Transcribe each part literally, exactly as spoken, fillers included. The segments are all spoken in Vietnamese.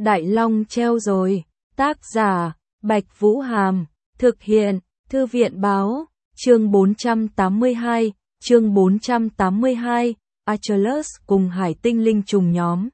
Đại Long treo rồi. Tác giả, Bạch Vũ Hàm. Thực hiện, Thư viện Báo. Chương bốn trăm tám mươi hai, chương bốn trăm tám mươi hai, Achilles cùng hải tinh linh trùng nhóm.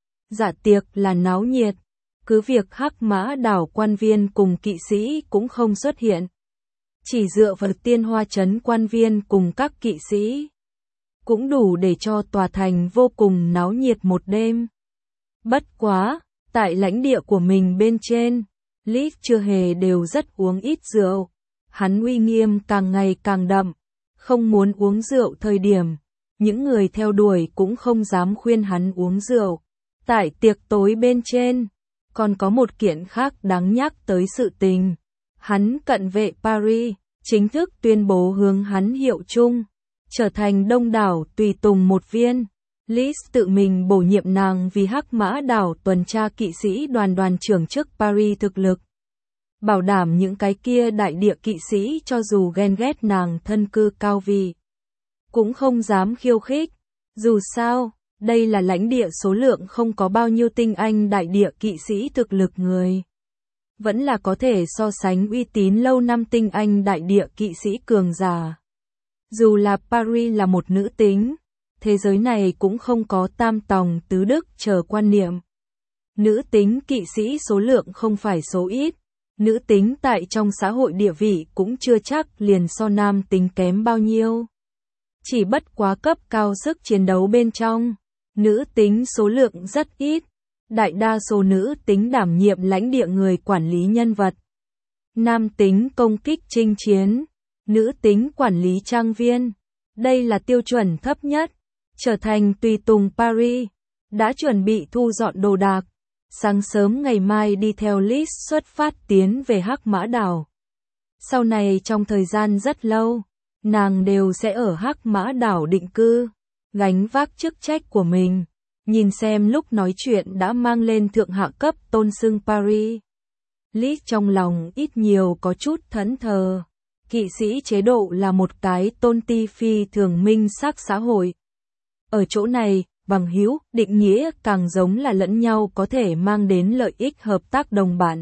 Dạ tiệc là náo nhiệt, cứ việc Hắc Mã Đảo quan viên cùng kỵ sĩ cũng không xuất hiện. Chỉ dựa vào Tiên Hoa Trấn quan viên cùng các kỵ sĩ, cũng đủ để cho tòa thành vô cùng náo nhiệt một đêm. Bất quá, tại lãnh địa của mình bên trên, Lis chưa hề đều rất uống ít rượu. Hắn uy nghiêm càng ngày càng đậm, không muốn uống rượu thời điểm, những người theo đuổi cũng không dám khuyên hắn uống rượu. Tại tiệc tối bên trên, còn có một kiện khác đáng nhắc tới sự tình. Hắn cận vệ Paris, chính thức tuyên bố hướng hắn hiệu chung, trở thành Đông đảo tùy tùng một viên. Lis tự mình bổ nhiệm nàng vì Hắc Mã Đảo tuần tra kỵ sĩ đoàn đoàn trưởng chức Paris thực lực. Bảo đảm những cái kia đại địa kỵ sĩ cho dù ghen ghét nàng thân cư cao vị, cũng không dám khiêu khích. Dù sao, đây là lãnh địa số lượng không có bao nhiêu tinh anh đại địa kỵ sĩ thực lực người. Vẫn là có thể so sánh uy tín lâu năm tinh anh đại địa kỵ sĩ cường giả. Dù là Paris là một nữ tính, thế giới này cũng không có tam tòng tứ đức chờ quan niệm. Nữ tính kỵ sĩ số lượng không phải số ít. Nữ tính tại trong xã hội địa vị cũng chưa chắc liền so nam tính kém bao nhiêu. Chỉ bất quá cấp cao sức chiến đấu bên trong, nữ tính số lượng rất ít. Đại đa số nữ tính đảm nhiệm lãnh địa người quản lý nhân vật. Nam tính công kích chinh chiến, nữ tính quản lý trang viên. Đây là tiêu chuẩn thấp nhất. Trở thành tùy tùng Paris, đã chuẩn bị thu dọn đồ đạc. Sáng sớm ngày mai đi theo Lis xuất phát tiến về Hắc Mã Đảo. Sau này trong thời gian rất lâu, nàng đều sẽ ở Hắc Mã Đảo định cư, gánh vác chức trách của mình. Nhìn xem lúc nói chuyện đã mang lên thượng hạ cấp tôn xưng Paris. Lis trong lòng ít nhiều có chút thẫn thờ. Kỵ sĩ chế độ là một cái tôn ti phi thường minh sắc xã hội. Ở chỗ này, bằng hữu, định nghĩa càng giống là lẫn nhau có thể mang đến lợi ích hợp tác đồng bạn.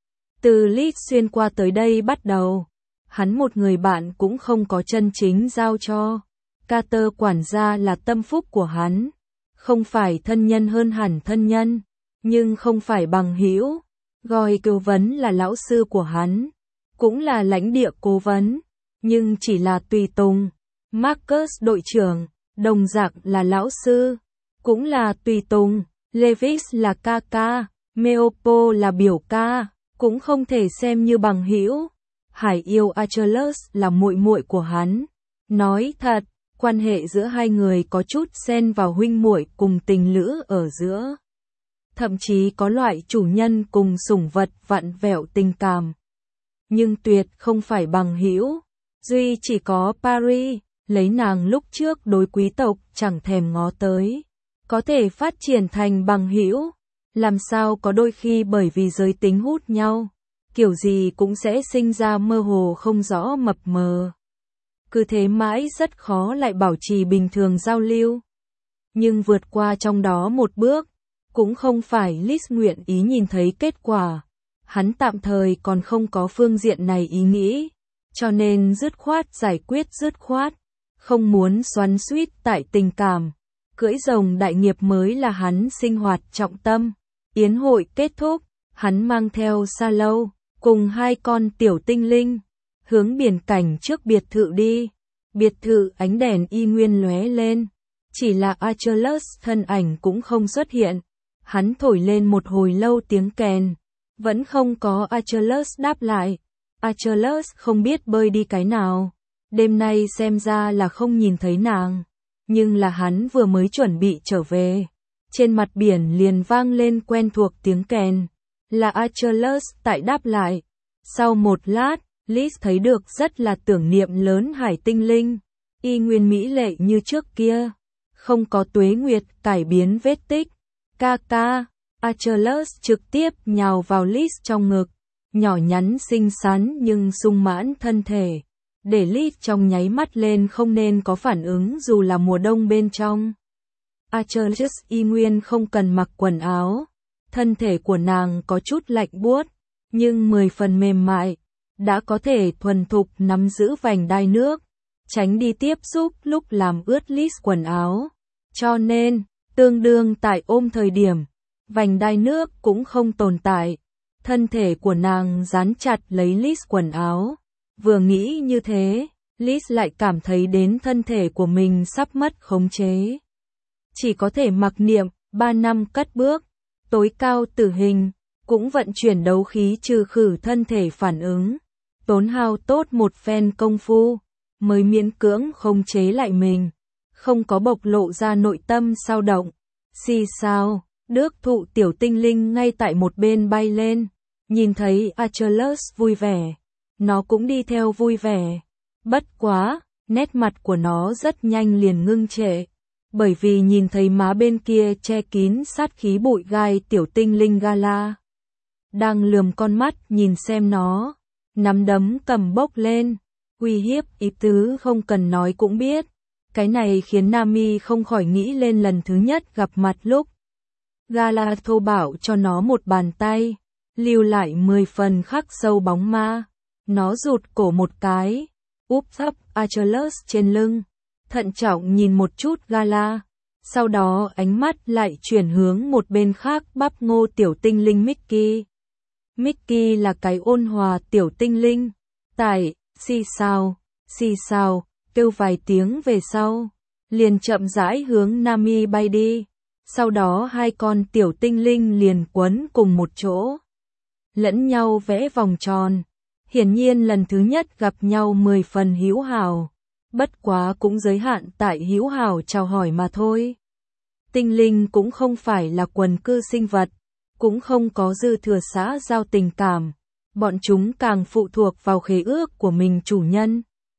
Từ Lis xuyên qua tới đây bắt đầu, hắn một người bạn cũng không có chân chính giao cho. Carter quản gia là tâm phúc của hắn, không phải thân nhân hơn hẳn thân nhân, nhưng không phải bằng hữu. Goy cố vấn là lão sư của hắn, cũng là lãnh địa cố vấn, nhưng chỉ là tùy tùng. Marcus đội trưởng, đồng dạng là lão sư, cũng là tùy tùng. Levis là ca ca, Meopo là biểu ca, cũng không thể xem như bằng hữu. Hải yêu Achilles là muội muội của hắn. Nói thật, quan hệ giữa hai người có chút xen vào huynh muội cùng tình lữ ở giữa. Thậm chí có loại chủ nhân cùng sủng vật vặn vẹo tình cảm. Nhưng tuyệt không phải bằng hữu. Duy chỉ có Paris, lấy nàng lúc trước đối quý tộc chẳng thèm ngó tới, có thể phát triển thành bằng hữu. Làm sao có đôi khi bởi vì giới tính hút nhau, kiểu gì cũng sẽ sinh ra mơ hồ không rõ mập mờ. Cứ thế mãi rất khó lại bảo trì bình thường giao lưu. Nhưng vượt qua trong đó một bước, cũng không phải Lis nguyện ý nhìn thấy kết quả. Hắn tạm thời còn không có phương diện này ý nghĩ, cho nên dứt khoát giải quyết dứt khoát, không muốn xoắn xuýt tại tình cảm. Cưỡi rồng đại nghiệp mới là hắn sinh hoạt trọng tâm. Yến hội kết thúc, hắn mang theo Sa Lâu, cùng hai con tiểu tinh linh, hướng biển cảnh trước biệt thự đi. Biệt thự ánh đèn y nguyên lóe lên, chỉ là Achilles thân ảnh cũng không xuất hiện. Hắn thổi lên một hồi lâu tiếng kèn, vẫn không có Achilles đáp lại. Achilles không biết bơi đi cái nào, đêm nay xem ra là không nhìn thấy nàng. Nhưng là hắn vừa mới chuẩn bị trở về, trên mặt biển liền vang lên quen thuộc tiếng kèn, là Achilles tại đáp lại. Sau một lát, Lis thấy được rất là tưởng niệm lớn hải tinh linh, y nguyên mỹ lệ như trước kia, không có tuế nguyệt cải biến vết tích. Ca ca, Achilles trực tiếp nhào vào Lis trong ngực, nhỏ nhắn xinh xắn nhưng sung mãn thân thể, để Lis trong nháy mắt lên không nên có phản ứng dù là mùa đông bên trong. Achilles y nguyên không cần mặc quần áo, thân thể của nàng có chút lạnh buốt, nhưng mười phần mềm mại, đã có thể thuần thục nắm giữ vành đai nước, tránh đi tiếp xúc lúc làm ướt lít quần áo. Cho nên, tương đương tại ôm thời điểm, vành đai nước cũng không tồn tại. Thân thể của nàng dán chặt lấy lít quần áo. Vừa nghĩ như thế, Liz lại cảm thấy đến thân thể của mình sắp mất khống chế. Chỉ có thể mặc niệm, ba năm cất bước, tối cao tử hình, cũng vận chuyển đấu khí trừ khử thân thể phản ứng. Tốn hao tốt một phen công phu, mới miễn cưỡng khống chế lại mình, không có bộc lộ ra nội tâm sao động. Xì sao, đước thụ tiểu tinh linh ngay tại một bên bay lên, nhìn thấy Achilles vui vẻ, nó cũng đi theo vui vẻ. Bất quá, nét mặt của nó rất nhanh liền ngưng trệ, bởi vì nhìn thấy má bên kia che kín sát khí bụi gai tiểu tinh linh Gala. Đang lườm con mắt nhìn xem nó, nắm đấm cầm bốc lên, uy hiếp ý tứ không cần nói cũng biết. Cái này khiến Nami không khỏi nghĩ lên lần thứ nhất gặp mặt lúc Gala thô bạo cho nó một bàn tay, lưu lại mười phần khắc sâu bóng ma. Nó rụt cổ một cái, úp thấp Achilles trên lưng, thận trọng nhìn một chút Gala, sau đó ánh mắt lại chuyển hướng một bên khác bắp ngô tiểu tinh linh Mickey. Mickey là cái ôn hòa tiểu tinh linh, tại, xì xào, xì xào, kêu vài tiếng về sau, liền chậm rãi hướng Nami bay đi, sau đó hai con tiểu tinh linh liền quấn cùng một chỗ, lẫn nhau vẽ vòng tròn. Hiển nhiên lần thứ nhất gặp nhau mười phần hữu hảo, bất quá cũng giới hạn tại hữu hảo chào hỏi mà thôi. Tinh linh cũng không phải là quần cư sinh vật, cũng không có dư thừa xã giao tình cảm, bọn chúng càng phụ thuộc vào khế ước của mình chủ nhân.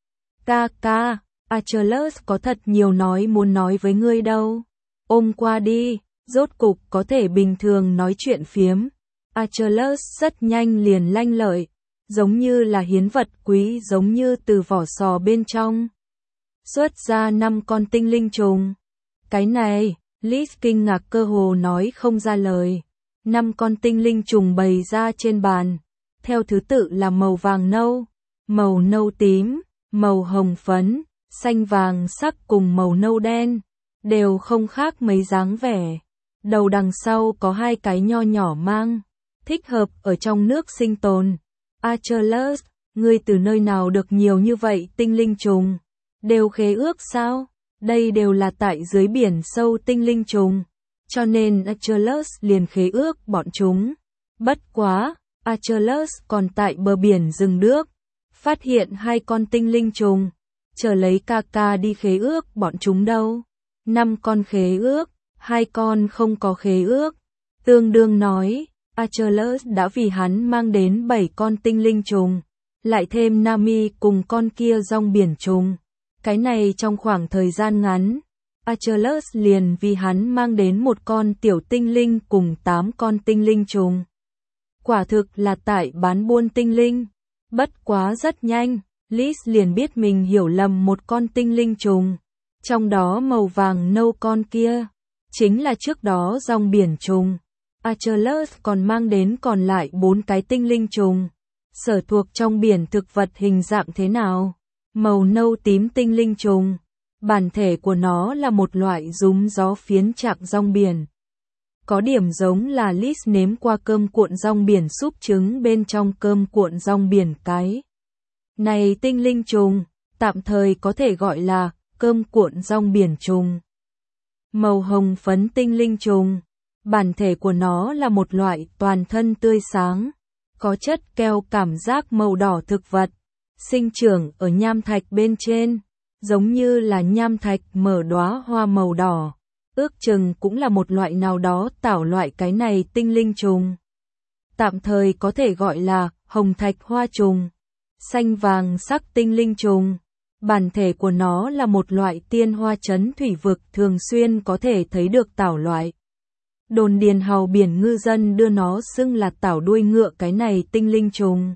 Ca ca, Achilles có thật nhiều nói muốn nói với ngươi đâu. Ôm qua đi, rốt cục có thể bình thường nói chuyện phiếm. Achilles rất nhanh liền lanh lợi, giống như là hiến vật quý, giống như từ vỏ sò bên trong xuất ra năm con tinh linh trùng. Cái này, Liz kinh ngạc cơ hồ nói không ra lời. Năm con tinh linh trùng bày ra trên bàn, theo thứ tự là màu vàng nâu, màu nâu tím, màu hồng phấn, xanh vàng sắc cùng màu nâu đen, đều không khác mấy dáng vẻ. Đầu đằng sau có hai cái nho nhỏ mang, thích hợp ở trong nước sinh tồn. Achilles, ngươi từ nơi nào được nhiều như vậy tinh linh trùng? Đều khế ước sao? Đây đều là tại dưới biển sâu tinh linh trùng, cho nên Achilles liền khế ước bọn chúng. Bất quá, Achilles còn tại bờ biển rừng nước, phát hiện hai con tinh linh trùng, chờ lấy ca ca đi khế ước bọn chúng đâu. Năm con khế ước, hai con không có khế ước. Tương đương nói, Achilles đã vì hắn mang đến bảy con tinh linh trùng, lại thêm Nami cùng con kia rong biển trùng. Cái này trong khoảng thời gian ngắn, Achilles liền vì hắn mang đến một con tiểu tinh linh cùng tám con tinh linh trùng. Quả thực là tại bán buôn tinh linh. Bất quá rất nhanh, Liz liền biết mình hiểu lầm một con tinh linh trùng. Trong đó màu vàng nâu con kia, chính là trước đó rong biển trùng. Achilles còn mang đến còn lại bốn cái tinh linh trùng. Sở thuộc trong biển thực vật hình dạng thế nào? Màu nâu tím tinh linh trùng. Bản thể của nó là một loại rúm gió phiến trạng rong biển. Có điểm giống là Liz nếm qua cơm cuộn rong biển súp trứng bên trong cơm cuộn rong biển cái. Này tinh linh trùng, tạm thời có thể gọi là cơm cuộn rong biển trùng. Màu hồng phấn tinh linh trùng. Bản thể của nó là một loại toàn thân tươi sáng, có chất keo cảm giác màu đỏ thực vật, sinh trưởng ở nham thạch bên trên, giống như là nham thạch mở đóa hoa màu đỏ. Ước chừng cũng là một loại nào đó tảo loại cái này tinh linh trùng. Tạm thời có thể gọi là hồng thạch hoa trùng. Xanh vàng sắc tinh linh trùng. Bản thể của nó là một loại tiên hoa trấn thủy vực thường xuyên có thể thấy được tảo loại. Đồn điền hào biển ngư dân đưa nó xưng là tảo đuôi ngựa cái này tinh linh trùng.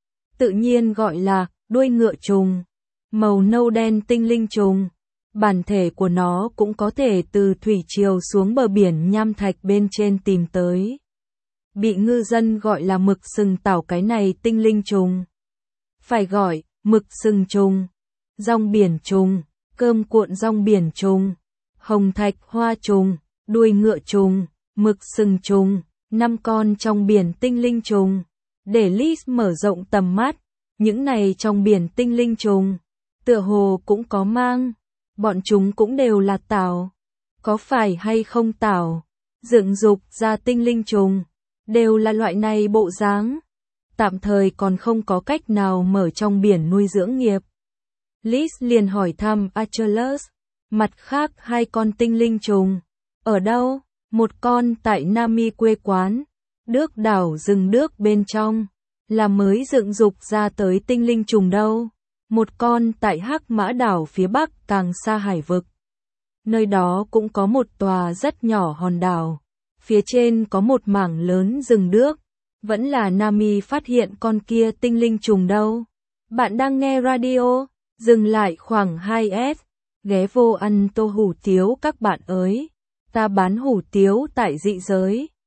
Tự nhiên gọi là đuôi ngựa trùng. Màu nâu đen tinh linh trùng. Bản thể của nó cũng có thể từ thủy triều xuống bờ biển nham thạch bên trên tìm tới. bị ngư dân gọi là mực sừng tảo. Cái này tinh linh trùng phải gọi mực sừng trùng, rong biển trùng, cơm cuộn rong biển trùng, hồng thạch hoa trùng, đuôi ngựa trùng, mực sừng trùng, năm con trong biển tinh linh trùng. Để Liz mở rộng tầm mắt, những này trong biển tinh linh trùng, tựa hồ cũng có mang, bọn chúng cũng đều là tảo. Có phải hay không tảo, dựng dục ra tinh linh trùng, đều là loại này bộ dáng. Tạm thời còn không có cách nào mở trong biển nuôi dưỡng nghiệp. Liz liền hỏi thăm Achilles, mặt khác hai con tinh linh trùng, ở đâu? Một con tại Nami quê quán, Đước đảo rừng Đước bên trong, là mới dựng dục ra tới tinh linh trùng đâu. Một con tại Hắc Mã đảo phía bắc càng xa hải vực. Nơi đó cũng có một tòa rất nhỏ hòn đảo, phía trên có một mảng lớn rừng Đước. Vẫn là Nami phát hiện con kia tinh linh trùng đâu. Bạn đang nghe radio, dừng lại khoảng hai s, ghé vô ăn tô hủ tiếu các bạn ơi. Ta bán hủ tiếu tại dị giới.